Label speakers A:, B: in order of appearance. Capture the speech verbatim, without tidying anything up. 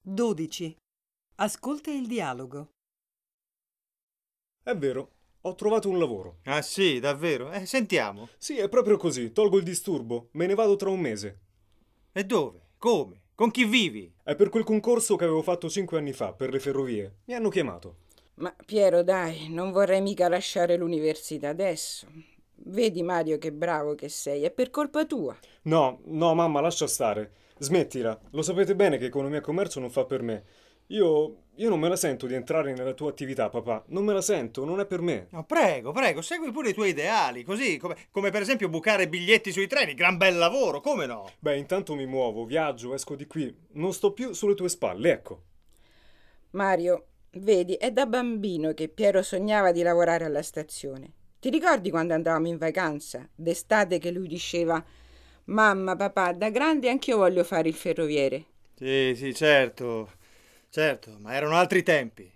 A: dodici. Ascolta il dialogo.
B: È vero, ho trovato un lavoro.
C: Ah sì, davvero? Eh, sentiamo.
B: Sì, è proprio così, tolgo il disturbo, me ne vado tra un mese.
C: E dove? Come? Con chi vivi?
B: È per quel concorso che avevo fatto cinque anni fa, per le ferrovie. Mi hanno chiamato.
D: Ma Piero, dai, non vorrei mica lasciare l'università adesso. Vedi Mario che bravo che sei, è per colpa tua.
B: No, no, mamma, lascia stare. Smettila, lo sapete bene che economia e commercio non fa per me. Io... io non me la sento di entrare nella tua attività, papà. Non me la sento, non è per me.
C: No, prego, prego, segui pure i tuoi ideali, così come, come per esempio bucare biglietti sui treni, gran bel lavoro, come no?
B: Beh, intanto mi muovo, viaggio, esco di qui. Non sto più sulle tue spalle, ecco.
D: Mario, vedi, è da bambino che Piero sognava di lavorare alla stazione. Ti ricordi quando andavamo in vacanza? D'estate che lui diceva: mamma, papà, da grande anch'io voglio fare il ferroviere.
C: Sì, sì, certo, certo, ma erano altri tempi.